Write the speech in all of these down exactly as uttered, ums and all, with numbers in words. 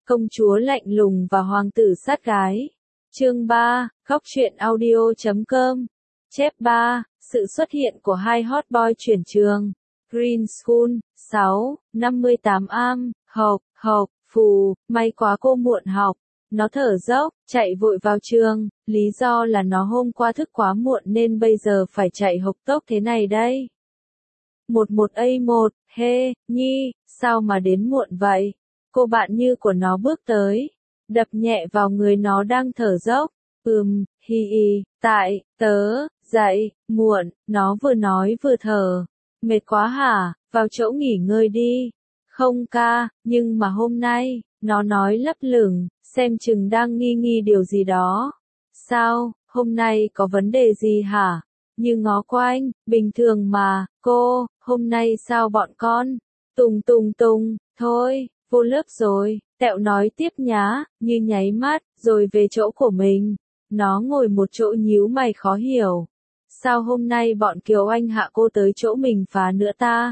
Công chúa lạnh lùng và hoàng tử sát gái. Chương ba, Góc truyện audio chấm com. Chép ba, sự xuất hiện của hai hot boy chuyển trường. Green School, sáu, năm mươi tám am, học, học, phù, may quá cô muộn học. Nó thở dốc, chạy vội vào trường, lý do là nó hôm qua thức quá muộn nên bây giờ phải chạy hộc tốc thế này đây. một một a một, hê, Nhi, sao mà đến muộn vậy? Cô bạn như của nó bước tới, đập nhẹ vào người nó đang thở dốc. Ừm, hi hi, tại, tớ, dậy, muộn, nó vừa nói vừa thở. Mệt quá hả, vào chỗ nghỉ ngơi đi. Không ca, nhưng mà hôm nay, nó nói lấp lửng, xem chừng đang nghi nghi điều gì đó. Sao, hôm nay có vấn đề gì hả? Như ngó quanh, bình thường mà, cô, hôm nay sao bọn con? Tùng tùng tùng, thôi, vô lớp rồi, Tẹo nói tiếp nhá, như nháy mắt, rồi về chỗ của mình. Nó ngồi một chỗ nhíu mày khó hiểu. Sao hôm nay bọn Kiều Anh hạ cô tới chỗ mình phá nữa ta?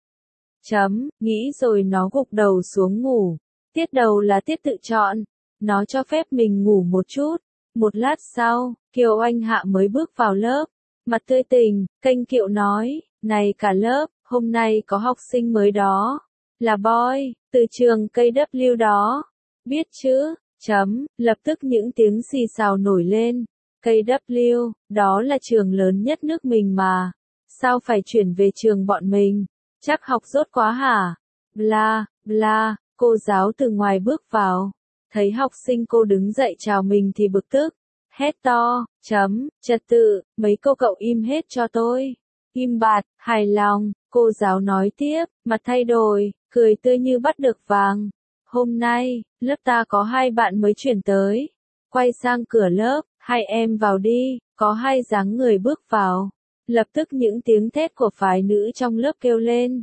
Chấm, nghĩ rồi nó gục đầu xuống ngủ. Tiết đầu là tiết tự chọn. Nó cho phép mình ngủ một chút. Một lát sau, Kiều Anh hạ mới bước vào lớp. Mặt tươi tỉnh, kênh kiệu nói, này cả lớp, hôm nay có học sinh mới đó. Là boy, từ trường ca vê đó. Biết chứ, chấm, lập tức những tiếng xì xào nổi lên. ca vê, đó là trường lớn nhất nước mình mà. Sao phải chuyển về trường bọn mình? Chắc học dốt quá hả? Bla, bla, cô giáo từ ngoài bước vào. Thấy học sinh cô đứng dậy chào mình thì bực tức. Hét to, chấm, trật tự, mấy cô cậu im hết cho tôi. Im bặt, hài lòng, cô giáo nói tiếp, mặt thay đổi, cười tươi như bắt được vàng. Hôm nay, lớp ta có hai bạn mới chuyển tới. Quay sang cửa lớp, hai em vào đi, có hai dáng người bước vào. Lập tức những tiếng thét của phái nữ trong lớp kêu lên.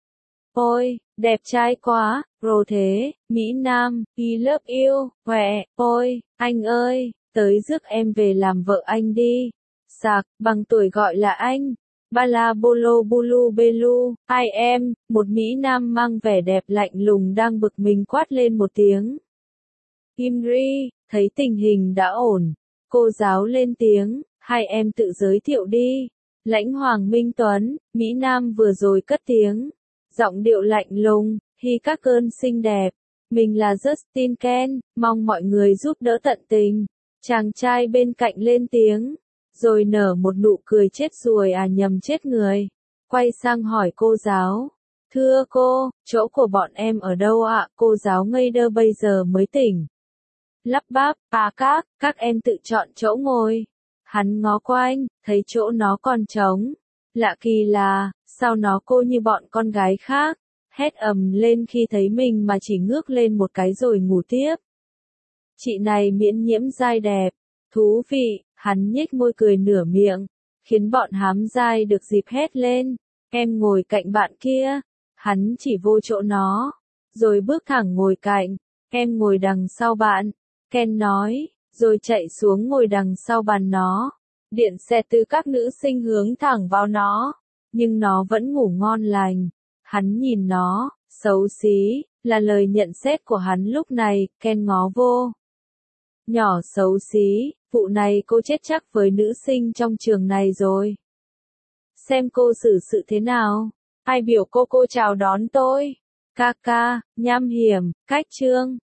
Ôi, đẹp trai quá, rồ thế, Mỹ Nam, I love you, khỏe, ôi, anh ơi, tới rước em về làm vợ anh đi. Sạc, bằng tuổi gọi là anh. Bala bolo bulu belu, ai em, một Mỹ Nam mang vẻ đẹp lạnh lùng đang bực mình quát lên một tiếng. Imri, thấy tình hình đã ổn. Cô giáo lên tiếng, hai em tự giới thiệu đi. Lãnh Hoàng Minh Tuấn, Mỹ Nam vừa rồi cất tiếng. Giọng điệu lạnh lùng, hi các cơn xinh đẹp. Mình là Justin Ken, mong mọi người giúp đỡ tận tình. Chàng trai bên cạnh lên tiếng. Rồi nở một nụ cười chết ruồi à nhầm chết người. Quay sang hỏi cô giáo. Thưa cô, chỗ của bọn em ở đâu ạ? Cô giáo ngây đơ bây giờ mới tỉnh. Lắp bắp, à các, các em tự chọn chỗ ngồi. Hắn ngó quanh, thấy chỗ nó còn trống. Lạ kỳ là, sao nó cô như bọn con gái khác. Hét ầm lên khi thấy mình mà chỉ ngước lên một cái rồi ngủ tiếp. Chị này miễn nhiễm dai đẹp. Thú vị, hắn nhếch môi cười nửa miệng, khiến bọn hám dai được dịp hét lên. Em ngồi cạnh bạn kia. Hắn chỉ vô chỗ nó, rồi bước thẳng ngồi cạnh. Em ngồi đằng sau bạn. Ken nói, rồi chạy xuống ngồi đằng sau bàn nó. Điện xe từ các nữ sinh hướng thẳng vào nó, nhưng nó vẫn ngủ ngon lành. Hắn nhìn nó, xấu xí, là lời nhận xét của hắn lúc này. Ken ngó vô. Nhỏ xấu xí, vụ này cô chết chắc với nữ sinh trong trường này rồi. Xem cô xử sự thế nào. Ai biểu cô cô chào đón tôi. Ca ca, nham hiểm, cách trương,